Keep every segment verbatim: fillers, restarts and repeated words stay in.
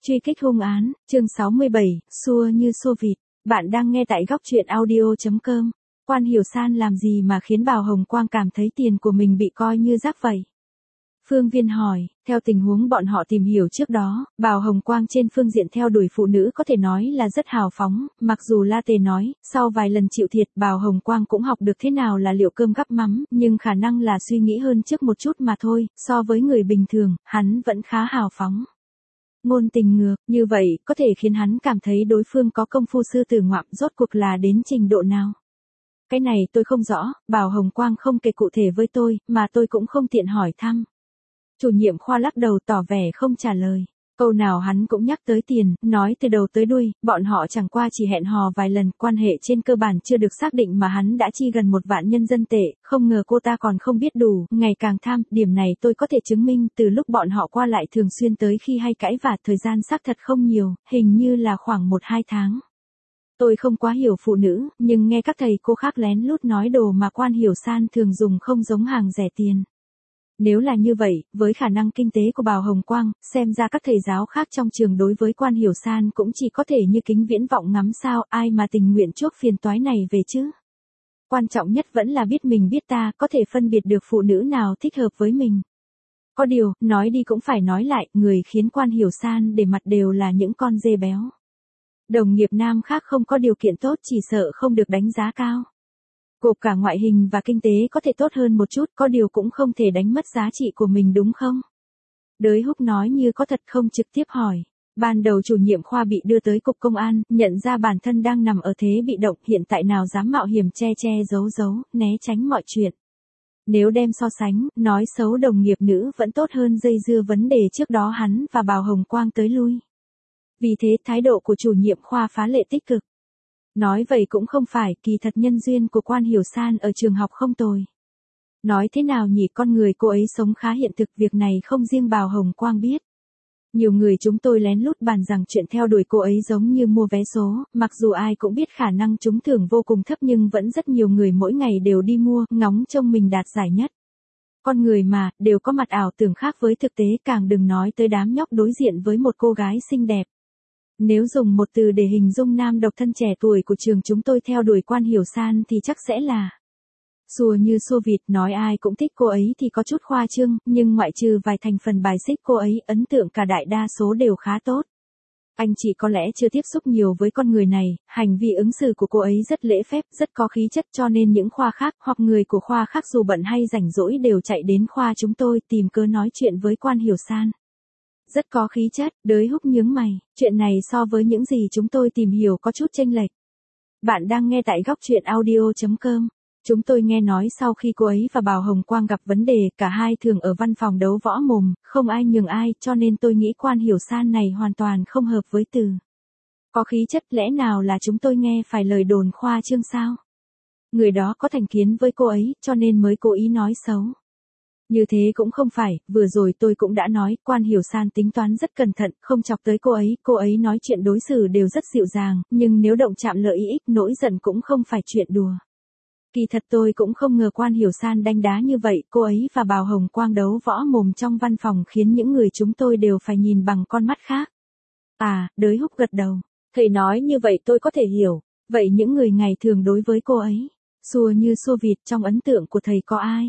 Truy kích hung án, chương sáu mươi bảy, xua như xua vịt. Bạn đang nghe tại góc truyện audio chấm com. Quan Hiểu San làm gì mà khiến Bào Hồng Quang cảm thấy tiền của mình bị coi như rác vậy? Phương Viên hỏi, theo tình huống bọn họ tìm hiểu trước đó, Bào Hồng Quang trên phương diện theo đuổi phụ nữ có thể nói là rất hào phóng, mặc dù La Tề nói, sau vài lần chịu thiệt Bào Hồng Quang cũng học được thế nào là liệu cơm gắp mắm, nhưng khả năng là suy nghĩ hơn trước một chút mà thôi, so với người bình thường, hắn vẫn khá hào phóng. Ngôn tình ngược, như vậy, có thể khiến hắn cảm thấy đối phương có công phu sư tử ngoạm rốt cuộc là đến trình độ nào. Cái này tôi không rõ, Bào Hồng Quang không kể cụ thể với tôi, mà tôi cũng không tiện hỏi thăm. Chủ nhiệm khoa lắc đầu tỏ vẻ không trả lời. Câu nào hắn cũng nhắc tới tiền, nói từ đầu tới đuôi, bọn họ chẳng qua chỉ hẹn hò vài lần, quan hệ trên cơ bản chưa được xác định mà hắn đã chi gần một vạn nhân dân tệ, không ngờ cô ta còn không biết đủ, ngày càng tham, điểm này tôi có thể chứng minh từ lúc bọn họ qua lại thường xuyên tới khi hay cãi vã, thời gian xác thật không nhiều, hình như là khoảng một hai tháng. Tôi không quá hiểu phụ nữ, nhưng nghe các thầy cô khác lén lút nói đồ mà Quan Hiểu San thường dùng không giống hàng rẻ tiền. Nếu là như vậy, với khả năng kinh tế của Bào Hồng Quang, xem ra các thầy giáo khác trong trường đối với Quan Hiểu San cũng chỉ có thể như kính viễn vọng ngắm sao, ai mà tình nguyện chuốc phiền toái này về chứ. Quan trọng nhất vẫn là biết mình biết ta, có thể phân biệt được phụ nữ nào thích hợp với mình. Có điều, nói đi cũng phải nói lại, người khiến Quan Hiểu San để mặt đều là những con dê béo. Đồng nghiệp nam khác không có điều kiện tốt chỉ sợ không được đánh giá cao. Gộp cả ngoại hình và kinh tế có thể tốt hơn một chút, có điều cũng không thể đánh mất giá trị của mình đúng không? Đới Húc nói như có thật không trực tiếp hỏi. Ban đầu chủ nhiệm khoa bị đưa tới cục công an, nhận ra bản thân đang nằm ở thế bị động, hiện tại nào dám mạo hiểm che che giấu giấu, né tránh mọi chuyện. Nếu đem so sánh, nói xấu đồng nghiệp nữ vẫn tốt hơn dây dưa vấn đề trước đó hắn và Bào Hồng Quang tới lui. Vì thế thái độ của chủ nhiệm khoa phá lệ tích cực. Nói vậy cũng không phải, kỳ thật nhân duyên của Quan Hiểu San ở trường học không tồi. Nói thế nào nhỉ, con người cô ấy sống khá hiện thực, việc này không riêng Bào Hồng Quang biết. Nhiều người chúng tôi lén lút bàn rằng chuyện theo đuổi cô ấy giống như mua vé số, mặc dù ai cũng biết khả năng trúng thưởng vô cùng thấp nhưng vẫn rất nhiều người mỗi ngày đều đi mua, ngóng trông mình đạt giải nhất. Con người mà, đều có mặt ảo tưởng khác với thực tế, càng đừng nói tới đám nhóc đối diện với một cô gái xinh đẹp. Nếu dùng một từ để hình dung nam độc thân trẻ tuổi của trường chúng tôi theo đuổi Quan Hiểu San thì chắc sẽ là xua như xua vịt. Nói ai cũng thích cô ấy thì có chút khoa trương, nhưng ngoại trừ vài thành phần bài xích cô ấy, ấn tượng cả đại đa số đều khá tốt. Anh chị có lẽ chưa tiếp xúc nhiều với con người này, hành vi ứng xử của cô ấy rất lễ phép, rất có khí chất, cho nên những khoa khác hoặc người của khoa khác dù bận hay rảnh rỗi đều chạy đến khoa chúng tôi tìm cớ nói chuyện với Quan Hiểu San. Rất có khí chất. Đới Húc nhướng mày, chuyện này so với những gì chúng tôi tìm hiểu có chút chênh lệch. Bạn đang nghe tại góc truyện audio chấm com. Chúng tôi nghe nói sau khi cô ấy và Bào Hồng Quang gặp vấn đề, cả hai thường ở văn phòng đấu võ mồm, không ai nhường ai, cho nên tôi nghĩ Quan Hiểu San này hoàn toàn không hợp với từ có khí chất. Lẽ nào là chúng tôi nghe phải lời đồn khoa trương sao? Người đó có thành kiến với cô ấy, cho nên mới cố ý nói xấu. Như thế cũng không phải, vừa rồi tôi cũng đã nói, Quan Hiểu San tính toán rất cẩn thận, không chọc tới cô ấy, cô ấy nói chuyện đối xử đều rất dịu dàng, nhưng nếu động chạm lợi ích, nỗi giận cũng không phải chuyện đùa. Kỳ thật tôi cũng không ngờ Quan Hiểu San đánh đá như vậy, cô ấy và Bào Hồng Quang đấu võ mồm trong văn phòng khiến những người chúng tôi đều phải nhìn bằng con mắt khác. À, Đới Húc gật đầu. Thầy nói như vậy tôi có thể hiểu, vậy những người ngày thường đối với cô ấy, xua như xua vịt, trong ấn tượng của thầy có ai?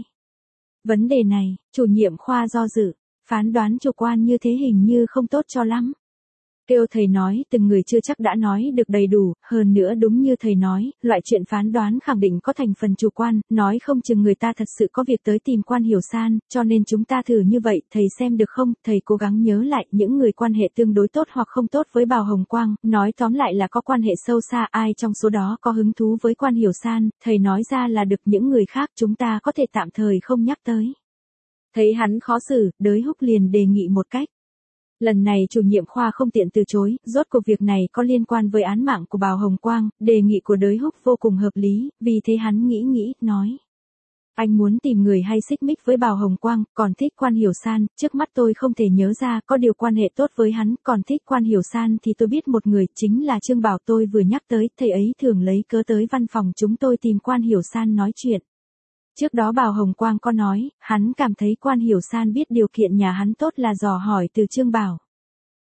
Vấn đề này, chủ nhiệm khoa do dự, phán đoán chủ quan như thế hình như không tốt cho lắm. Kêu thầy nói, từng người chưa chắc đã nói được đầy đủ, hơn nữa đúng như thầy nói, loại chuyện phán đoán khẳng định có thành phần chủ quan, nói không chừng người ta thật sự có việc tới tìm Quan Hiểu San, cho nên chúng ta thử như vậy, thầy xem được không? Thầy cố gắng nhớ lại những người quan hệ tương đối tốt hoặc không tốt với Bào Hồng Quang, nói tóm lại là có quan hệ sâu xa, ai trong số đó có hứng thú với Quan Hiểu San, thầy nói ra là được, những người khác chúng ta có thể tạm thời không nhắc tới. Thấy hắn khó xử, Đới Húc liền đề nghị một cách. Lần này chủ nhiệm khoa không tiện từ chối, rốt cuộc việc này có liên quan với án mạng của Bào Hồng Quang, đề nghị của Đới Húc vô cùng hợp lý, vì thế hắn nghĩ nghĩ, nói. Anh muốn tìm người hay xích mích với Bào Hồng Quang, còn thích Quan Hiểu San, trước mắt tôi không thể nhớ ra, có điều quan hệ tốt với hắn, còn thích Quan Hiểu San thì tôi biết một người, chính là Trương Bảo tôi vừa nhắc tới, thầy ấy thường lấy cớ tới văn phòng chúng tôi tìm Quan Hiểu San nói chuyện. Trước đó Bào Hồng Quang có nói, hắn cảm thấy Quan Hiểu San biết điều kiện nhà hắn tốt là dò hỏi từ Trương Bảo.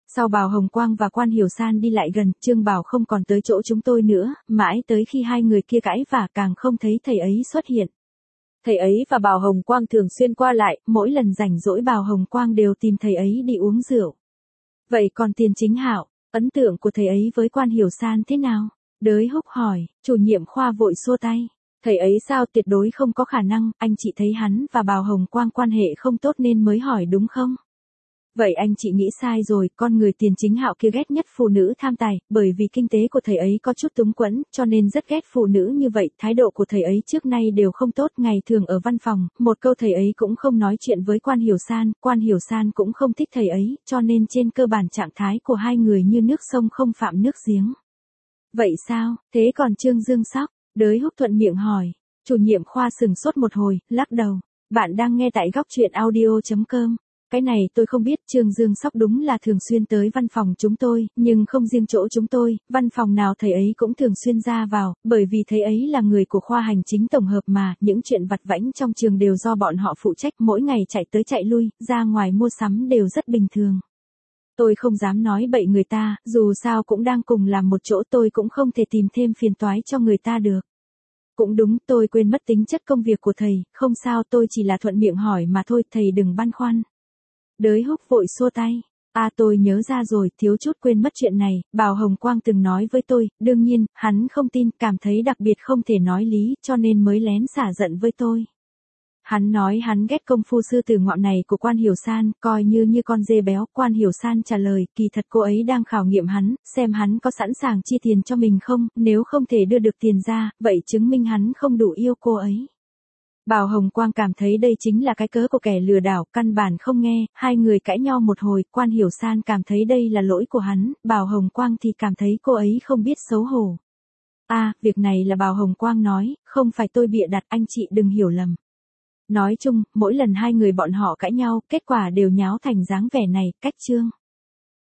Sau Bào Hồng Quang và Quan Hiểu San đi lại gần, Trương Bảo không còn tới chỗ chúng tôi nữa, mãi tới khi hai người kia cãi vả càng không thấy thầy ấy xuất hiện. Thầy ấy và Bào Hồng Quang thường xuyên qua lại, mỗi lần rảnh rỗi Bào Hồng Quang đều tìm thầy ấy đi uống rượu. Vậy còn Tiền Chính Hạo, ấn tượng của thầy ấy với Quan Hiểu San thế nào? Đới Húc hỏi, chủ nhiệm khoa vội xua tay. Thầy ấy sao, tuyệt đối không có khả năng, anh chị thấy hắn và Bào Hồng Quang quan hệ không tốt nên mới hỏi đúng không? Vậy anh chị nghĩ sai rồi, con người Tiền Chính Hạo kia ghét nhất phụ nữ tham tài, bởi vì kinh tế của thầy ấy có chút túng quẫn, cho nên rất ghét phụ nữ như vậy, thái độ của thầy ấy trước nay đều không tốt, ngày thường ở văn phòng, một câu thầy ấy cũng không nói chuyện với Quan Hiểu San, Quan Hiểu San cũng không thích thầy ấy, cho nên trên cơ bản trạng thái của hai người như nước sông không phạm nước giếng. Vậy sao, thế còn Trương Dương Sóc? Đới Húc thuận miệng hỏi, chủ nhiệm khoa sừng sốt một hồi, lắc đầu, bạn đang nghe tại góc truyện audio chấm com. Cái này tôi không biết, Trương Dương Sóc đúng là thường xuyên tới văn phòng chúng tôi, nhưng không riêng chỗ chúng tôi, văn phòng nào thầy ấy cũng thường xuyên ra vào, bởi vì thầy ấy là người của khoa hành chính tổng hợp mà, những chuyện vặt vãnh trong trường đều do bọn họ phụ trách, mỗi ngày chạy tới chạy lui, ra ngoài mua sắm đều rất bình thường. Tôi không dám nói bậy người ta, dù sao cũng đang cùng làm một chỗ, tôi cũng không thể tìm thêm phiền toái cho người ta được. Cũng đúng, tôi quên mất tính chất công việc của thầy, không sao, tôi chỉ là thuận miệng hỏi mà thôi, thầy đừng băn khoăn. Đới Húc vội xua tay. À tôi nhớ ra rồi, thiếu chút quên mất chuyện này, Bào Hồng Quang từng nói với tôi, đương nhiên, hắn không tin, cảm thấy đặc biệt không thể nói lý, cho nên mới lén xả giận với tôi. Hắn nói hắn ghét công phu sư tử ngọn này của Quan Hiểu San, coi như như con dê béo. Quan Hiểu San trả lời, kỳ thật cô ấy đang khảo nghiệm hắn, xem hắn có sẵn sàng chi tiền cho mình không, nếu không thể đưa được tiền ra, vậy chứng minh hắn không đủ yêu cô ấy. Bào Hồng Quang cảm thấy đây chính là cái cớ của kẻ lừa đảo, căn bản không nghe, hai người cãi nhau một hồi, Quan Hiểu San cảm thấy đây là lỗi của hắn, Bào Hồng Quang thì cảm thấy cô ấy không biết xấu hổ. À, việc này là Bào Hồng Quang nói, không phải tôi bịa đặt, anh chị đừng hiểu lầm. Nói chung, mỗi lần hai người bọn họ cãi nhau, kết quả đều nháo thành dáng vẻ này, cách chương.